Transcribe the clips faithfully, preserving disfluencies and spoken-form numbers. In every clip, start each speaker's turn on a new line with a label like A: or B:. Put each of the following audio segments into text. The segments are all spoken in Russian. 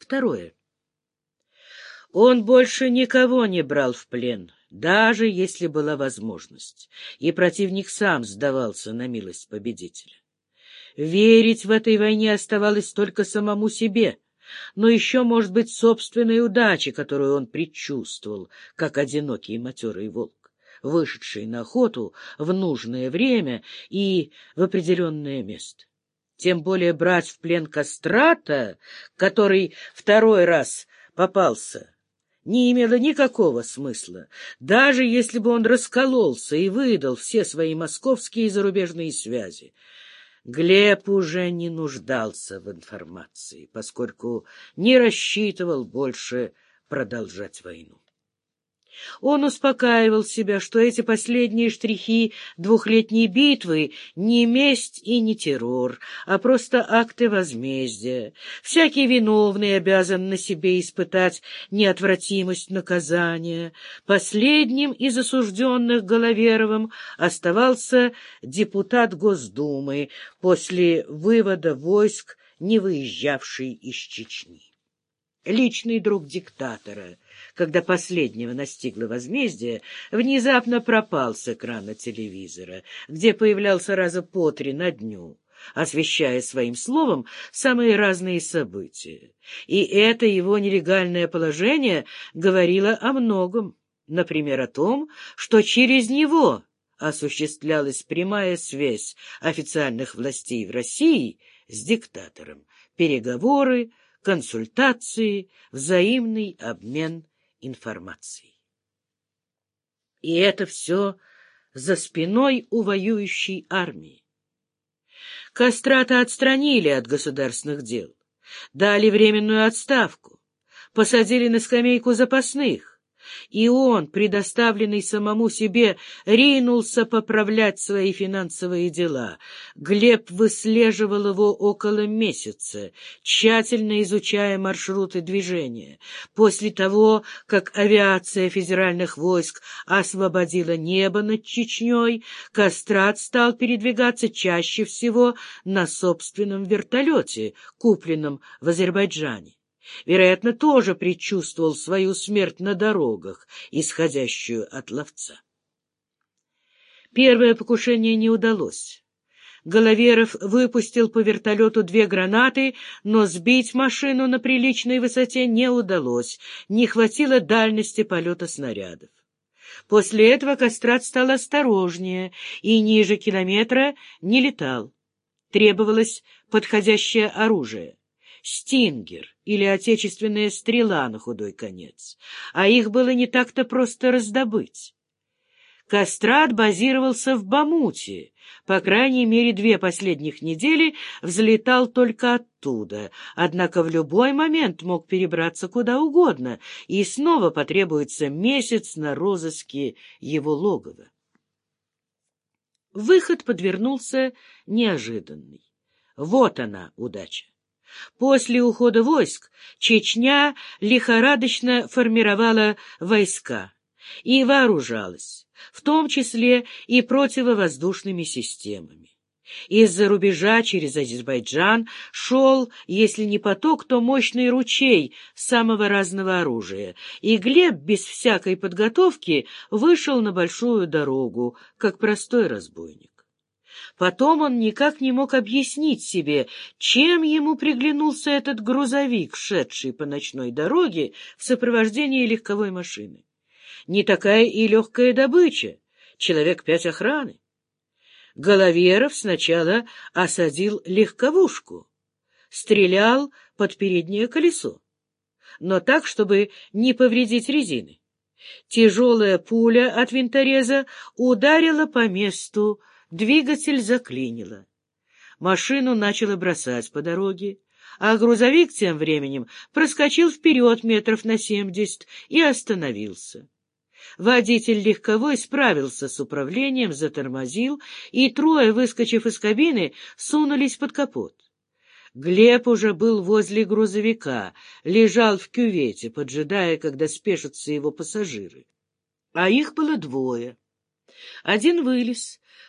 A: второе. Он больше никого не брал в плен, даже если была возможность, и противник сам сдавался на милость победителя. Верить в этой войне оставалось только самому себе, но еще, может быть, собственной удаче, которую он предчувствовал, как одинокий матерый волк, вышедший на охоту в нужное время и в определенное место. Тем более брать в плен Кастрата, который второй раз попался, не имело никакого смысла, даже если бы он раскололся и выдал все свои московские и зарубежные связи. Глеб уже не нуждался в информации, поскольку не рассчитывал больше продолжать войну. Он успокаивал себя, что эти последние штрихи двухлетней битвы не месть и не террор, а просто акты возмездия. Всякий виновный обязан на себе испытать неотвратимость наказания. Последним из осужденных Головеровым оставался депутат Госдумы, после вывода войск, не выезжавший из Чечни. Личный друг диктатора, когда последнего настигло возмездие, внезапно пропал с экрана телевизора, где появлялся раза по три на дню, освещая своим словом самые разные события. И это его нелегальное положение говорило о многом, например, о том, что через него осуществлялась прямая связь официальных властей в России с диктатором, переговоры, консультации, взаимный обмен информацией. И это все за спиной у воюющей армии. Кастрата отстранили от государственных дел, дали временную отставку, посадили на скамейку запасных, и он, предоставленный самому себе, ринулся поправлять свои финансовые дела. Глеб выслеживал его около месяца, тщательно изучая маршруты движения. После того, как авиация федеральных войск освободила небо над Чечней, Кастрат стал передвигаться чаще всего на собственном вертолете, купленном в Азербайджане. Вероятно, тоже предчувствовал свою смерть на дорогах, исходящую от ловца. Первое покушение не удалось. Головеров выпустил по вертолету две гранаты, но сбить машину на приличной высоте не удалось, не хватило дальности полета снарядов. После этого Кастрат стал осторожнее и ниже километра не летал. Требовалось подходящее оружие. Стингер или отечественная стрела на худой конец, а их было не так-то просто раздобыть. Кастрат базировался в Бамуте, по крайней мере, две последних недели взлетал только оттуда, однако в любой момент мог перебраться куда угодно, и снова потребуется месяц на розыске его логова. Выход подвернулся неожиданный. Вот она, удача. После ухода войск Чечня лихорадочно формировала войска и вооружалась, в том числе и противовоздушными системами. Из-за рубежа через Азербайджан шел, если не поток, то мощный ручей самого разного оружия, и Глеб без всякой подготовки вышел на большую дорогу, как простой разбойник. Потом он никак не мог объяснить себе, чем ему приглянулся этот грузовик, шедший по ночной дороге в сопровождении легковой машины. Не такая и легкая добыча, человек пять охраны. Головеров сначала осадил легковушку, стрелял под переднее колесо, но так, чтобы не повредить резины. Тяжелая пуля от винтореза ударила по месту, двигатель заклинило. Машину начало бросать по дороге, а грузовик тем временем проскочил вперед метров на семьдесят и остановился. Водитель легковой справился с управлением, затормозил, и трое, выскочив из кабины, сунулись под капот. Глеб уже был возле грузовика, лежал в кювете, поджидая, когда спешатся его пассажиры. А их было двое. Один вылез,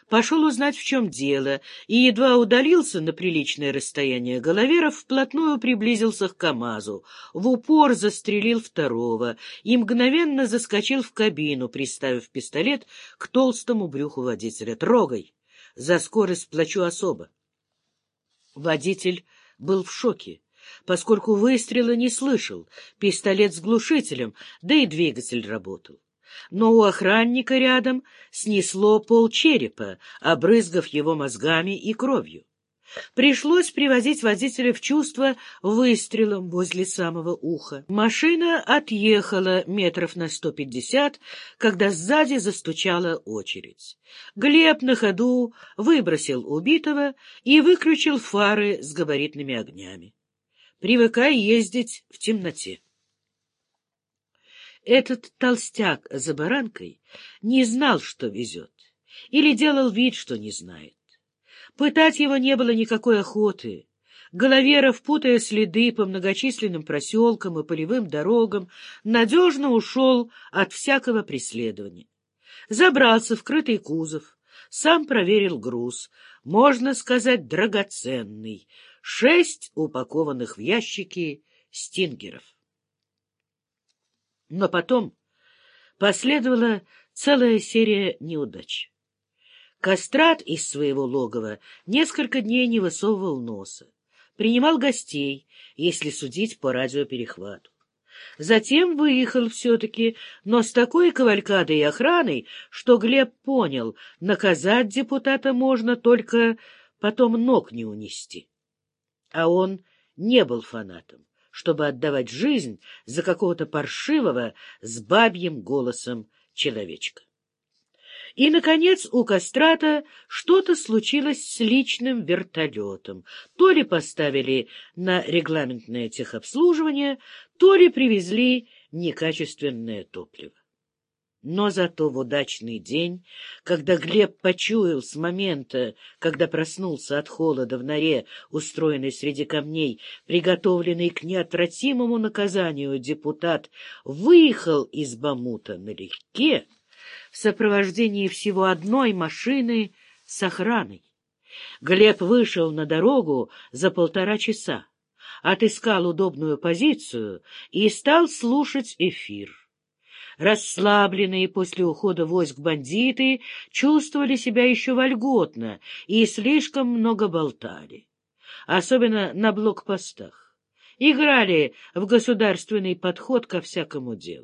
A: пошел узнать, в чем дело, и едва удалился на приличное расстояние, Головеров вплотную приблизился к КамАЗу, в упор застрелил второго и мгновенно заскочил в кабину, приставив пистолет к толстому брюху водителя. «Трогай! За скорость плачу особо!» Водитель был в шоке, поскольку выстрела не слышал, пистолет с глушителем, да и двигатель работал. Но у охранника рядом снесло полчерепа, обрызгав его мозгами и кровью. Пришлось приводить водителя в чувство выстрелом возле самого уха. Машина отъехала метров на сто пятьдесят, когда сзади застучала очередь. Глеб на ходу выбросил убитого и выключил фары с габаритными огнями. «Привыкай ездить в темноте». Этот толстяк за баранкой не знал, что везет, или делал вид, что не знает. Пытать его не было никакой охоты. Головеров, путая следы по многочисленным проселкам и полевым дорогам, надежно ушел от всякого преследования. Забрался в крытый кузов, сам проверил груз, можно сказать, драгоценный, шесть упакованных в ящики стингеров. Но потом последовала целая серия неудач. Кастрат из своего логова несколько дней не высовывал носа, принимал гостей, если судить по радиоперехвату. Затем выехал все-таки, но с такой кавалькадой и охраной, что Глеб понял, наказать депутата можно, только потом ног не унести. А он не был фанатом, чтобы отдавать жизнь за какого-то паршивого с бабьим голосом человечка. И, наконец, у Кастрата что-то случилось с личным вертолетом. То ли поставили на регламентное техобслуживание, то ли привезли некачественное топливо. Но зато в удачный день, когда Глеб почуял с момента, когда проснулся от холода в норе, устроенной среди камней, приготовленный к неотвратимому наказанию депутат, выехал из Бамута налегке, в сопровождении всего одной машины с охраной. Глеб вышел на дорогу за полтора часа, отыскал удобную позицию и стал слушать эфир. Расслабленные после ухода войск бандиты чувствовали себя еще вольготно и слишком много болтали, особенно на блокпостах. Играли в государственный подход ко всякому делу.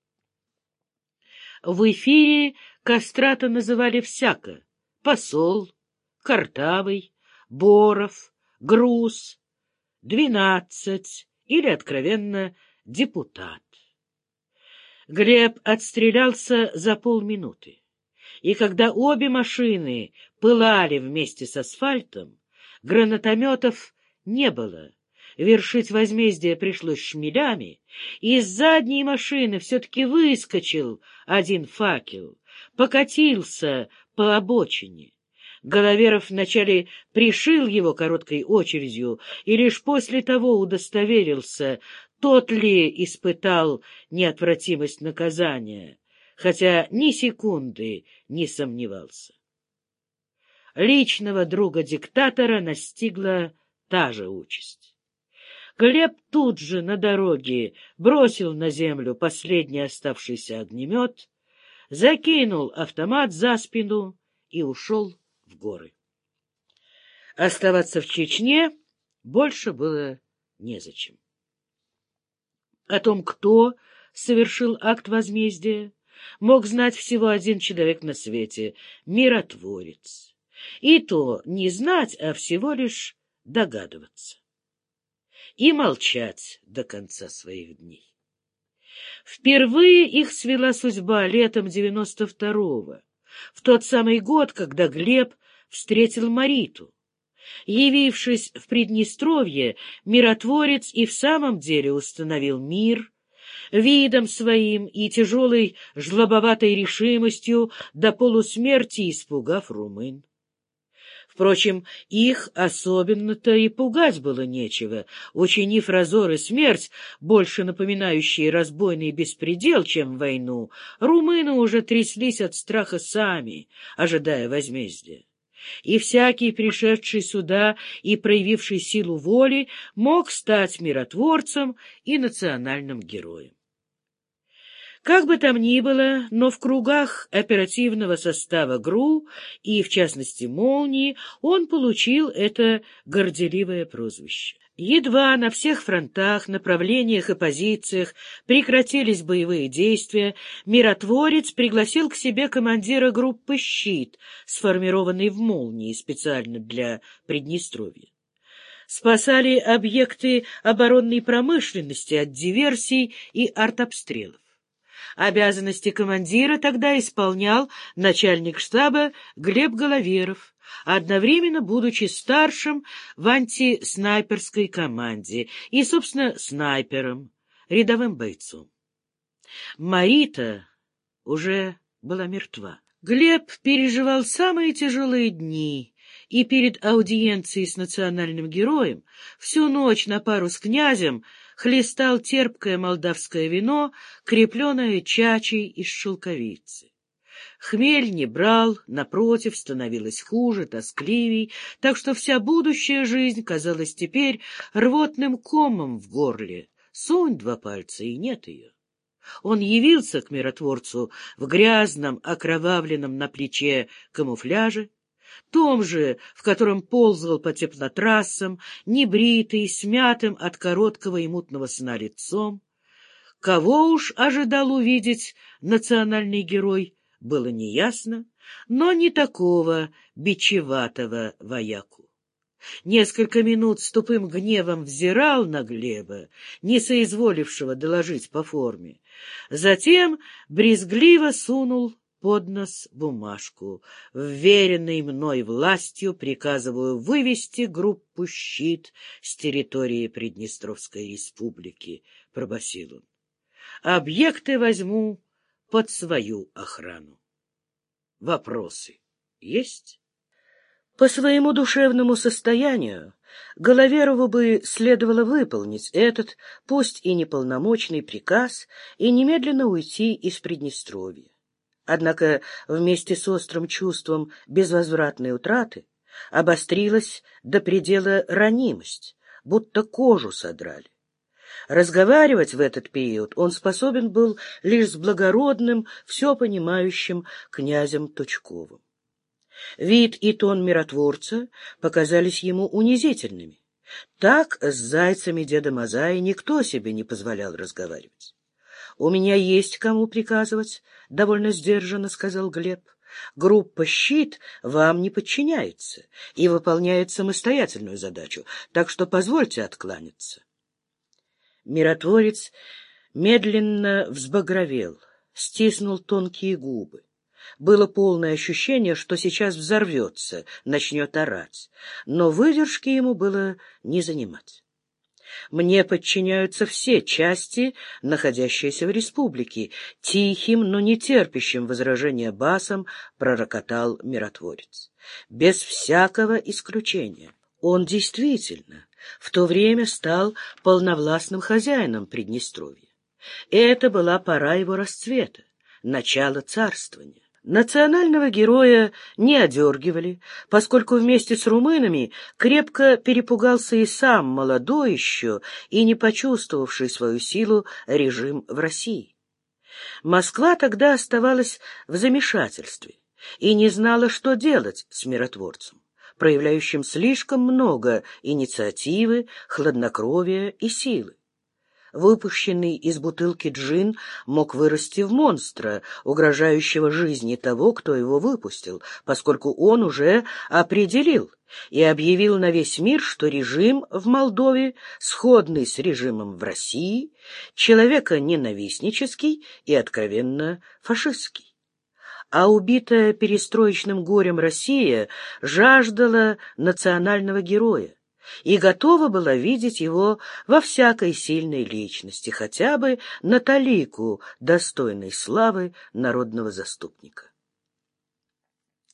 A: В эфире Кастрата называли всяко: посол, Картавый, Боров, Груз, двенадцать или, откровенно, депутат. Глеб отстрелялся за полминуты, и когда обе машины пылали вместе с асфальтом, гранатометов не было. Вершить возмездие пришлось шмелями, и из задней машины все-таки выскочил один факел, покатился по обочине. Головеров вначале пришил его короткой очередью и лишь после того удостоверился, тот ли испытал неотвратимость наказания, хотя ни секунды не сомневался. Личного друга диктатора настигла та же участь. Глеб тут же на дороге бросил на землю последний оставшийся огнемет, закинул автомат за спину и ушел в горы. Оставаться в Чечне больше было незачем. О том, кто совершил акт возмездия, мог знать всего один человек на свете — миротворец. И то не знать, а всего лишь догадываться. И молчать до конца своих дней. Впервые их свела судьба летом девяносто второго, в тот самый год, когда Глеб встретил Мариту. Явившись в Приднестровье, миротворец и в самом деле установил мир, видом своим и тяжелой жлобоватой решимостью до полусмерти испугав румын. Впрочем, их особенно-то и пугать было нечего. Учинив разор и смерть, больше напоминающие разбойный беспредел, чем войну, румыны уже тряслись от страха сами, ожидая возмездия. И всякий, пришедший сюда и проявивший силу воли, мог стать миротворцем и национальным героем. Как бы там ни было, но в кругах оперативного состава ГРУ и, в частности, «Молнии» он получил это горделивое прозвище. Едва на всех фронтах, направлениях и позициях прекратились боевые действия, миротворец пригласил к себе командира группы «Щит», сформированной в «Молнии» специально для Приднестровья. Спасали объекты оборонной промышленности от диверсий и артобстрелов. Обязанности командира тогда исполнял начальник штаба Глеб Головеров, одновременно будучи старшим в антиснайперской команде и, собственно, снайпером, рядовым бойцом. Марита уже была мертва. Глеб переживал самые тяжелые дни, и перед аудиенцией с национальным героем всю ночь на пару с князем хлестал терпкое молдавское вино, крепленное чачей из шелковицы. Хмель не брал, напротив, становилось хуже, тоскливей, так что вся будущая жизнь казалась теперь рвотным комом в горле. Сунь два пальца, и нет ее. Он явился к миротворцу в грязном, окровавленном на плече камуфляже, том же, в котором ползал по теплотрассам, небритый, смятым от короткого и мутного сна лицом. Кого уж ожидал увидеть национальный герой, было неясно, но не такого бичеватого вояку. Несколько минут с тупым гневом взирал на Глеба, не соизволившего доложить по форме. Затем брезгливо сунул под нос бумажку. Вверенной мной властью приказываю вывести группу «Щит» с территории Приднестровской республики, — пробасил он. Объекты возьму под свою охрану. Вопросы есть? По своему душевному состоянию Головерову бы следовало выполнить этот, пусть и неполномочный, приказ и немедленно уйти из Приднестровья. Однако вместе с острым чувством безвозвратной утраты обострилась до предела ранимость, будто кожу содрали. Разговаривать в этот период он способен был лишь с благородным, все понимающим князем Тучковым. Вид и тон миротворца показались ему унизительными. Так с зайцами деда Мазая никто себе не позволял разговаривать. — У меня есть кому приказывать, — довольно сдержанно сказал Глеб. — Группа «Щит» вам не подчиняется и выполняет самостоятельную задачу, так что позвольте откланяться. Миротворец медленно взбагровел, стиснул тонкие губы. Было полное ощущение, что сейчас взорвется, начнет орать, но выдержки ему было не занимать. Мне подчиняются все части, находящиеся в республике, тихим, но не терпящим возражения басом пророкотал миротворец. Без всякого исключения. Он действительно в то время стал полновластным хозяином Приднестровья. Это была пора его расцвета, начало царствования. Национального героя не одергивали, поскольку вместе с румынами крепко перепугался и сам молодой еще и не почувствовавший свою силу режим в России. Москва тогда оставалась в замешательстве и не знала, что делать с миротворцем, проявляющим слишком много инициативы, хладнокровия и силы. Выпущенный из бутылки джин мог вырасти в монстра, угрожающего жизни того, кто его выпустил, поскольку он уже определил и объявил на весь мир, что режим в Молдове, сходный с режимом в России, человеконенавистнический и откровенно фашистский. А убитая перестроечным горем Россия жаждала национального героя и готова была видеть его во всякой сильной личности, хотя бы на талику достойной славы народного заступника.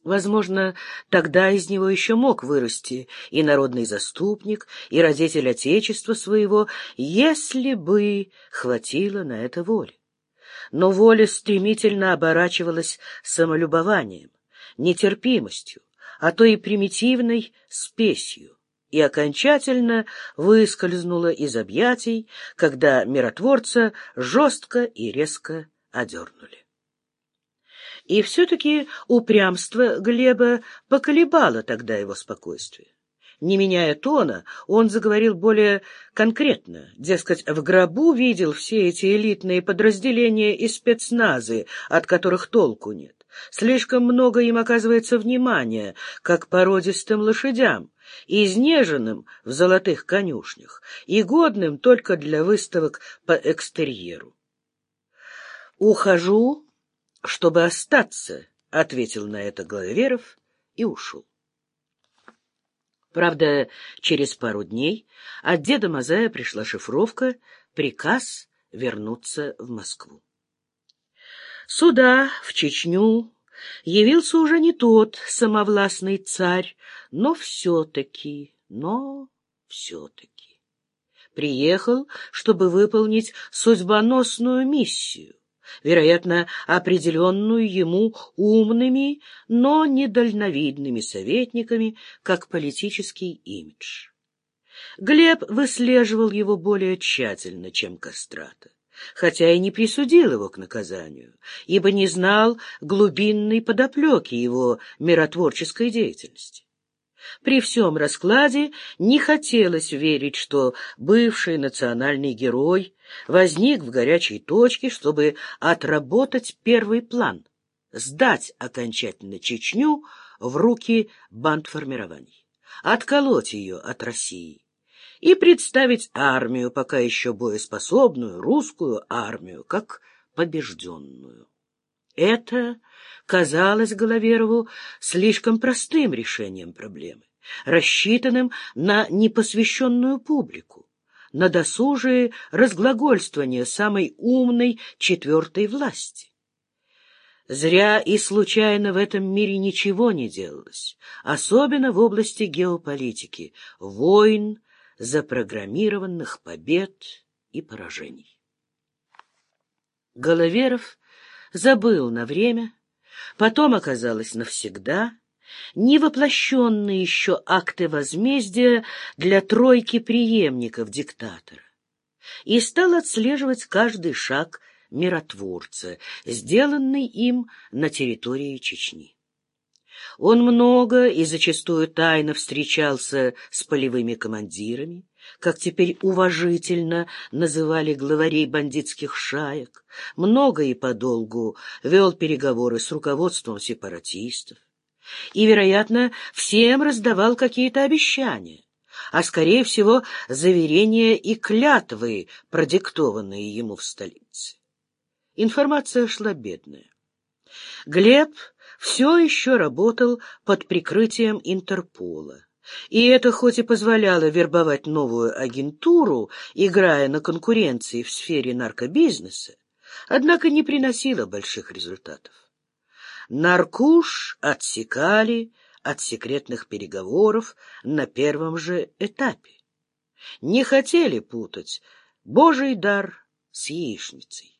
A: Возможно, тогда из него еще мог вырасти и народный заступник, и родитель Отечества своего, если бы хватило на это воли. Но воля стремительно оборачивалась самолюбованием, нетерпимостью, а то и примитивной спесью, и окончательно выскользнула из объятий, когда миротворца жестко и резко одернули. И все-таки упрямство Глеба поколебало тогда его спокойствие. Не меняя тона, он заговорил более конкретно. Дескать, в гробу видел все эти элитные подразделения и спецназы, от которых толку нет. Слишком много им оказывается внимания, как породистым лошадям, изнеженным в золотых конюшнях и годным только для выставок по экстерьеру. «Ухожу, чтобы остаться», — ответил на это Головеров и ушел. Правда, через пару дней от деда Мазая пришла шифровка, приказ вернуться в Москву. Сюда, в Чечню, явился уже не тот самовластный царь, но все-таки, но все-таки приехал, чтобы выполнить судьбоносную миссию, вероятно, определенную ему умными, но недальновидными советниками, как политический имидж. Глеб выслеживал его более тщательно, чем Кострата, хотя и не присудил его к наказанию, ибо не знал глубинной подоплеки его миротворческой деятельности. При всем раскладе не хотелось верить, что бывший национальный герой возник в горячей точке, чтобы отработать первый план — сдать окончательно Чечню в руки бандформирований, отколоть ее от России и представить армию, пока еще боеспособную, русскую армию, как побежденную. Это казалось Головерову слишком простым решением проблемы, рассчитанным на непосвященную публику, на досужие разглагольствования самой умной четвертой власти. Зря и случайно в этом мире ничего не делалось, особенно в области геополитики, войн, запрограммированных побед и поражений. Головеров забыл на время, потом оказалось навсегда, невоплощенные еще акты возмездия для тройки преемников диктатора, и стал отслеживать каждый шаг миротворца, сделанный им на территории Чечни. Он много и зачастую тайно встречался с полевыми командирами, как теперь уважительно называли главарей бандитских шаек, много и подолгу вел переговоры с руководством сепаратистов и, вероятно, всем раздавал какие-то обещания, а, скорее всего, заверения и клятвы, продиктованные ему в столице. Информация шла бедная. Глеб все еще работал под прикрытием Интерпола, и это хоть и позволяло вербовать новую агентуру, играя на конкуренции в сфере наркобизнеса, однако не приносило больших результатов. Наркуш отсекали от секретных переговоров на первом же этапе. Не хотели путать Божий дар с яичницей.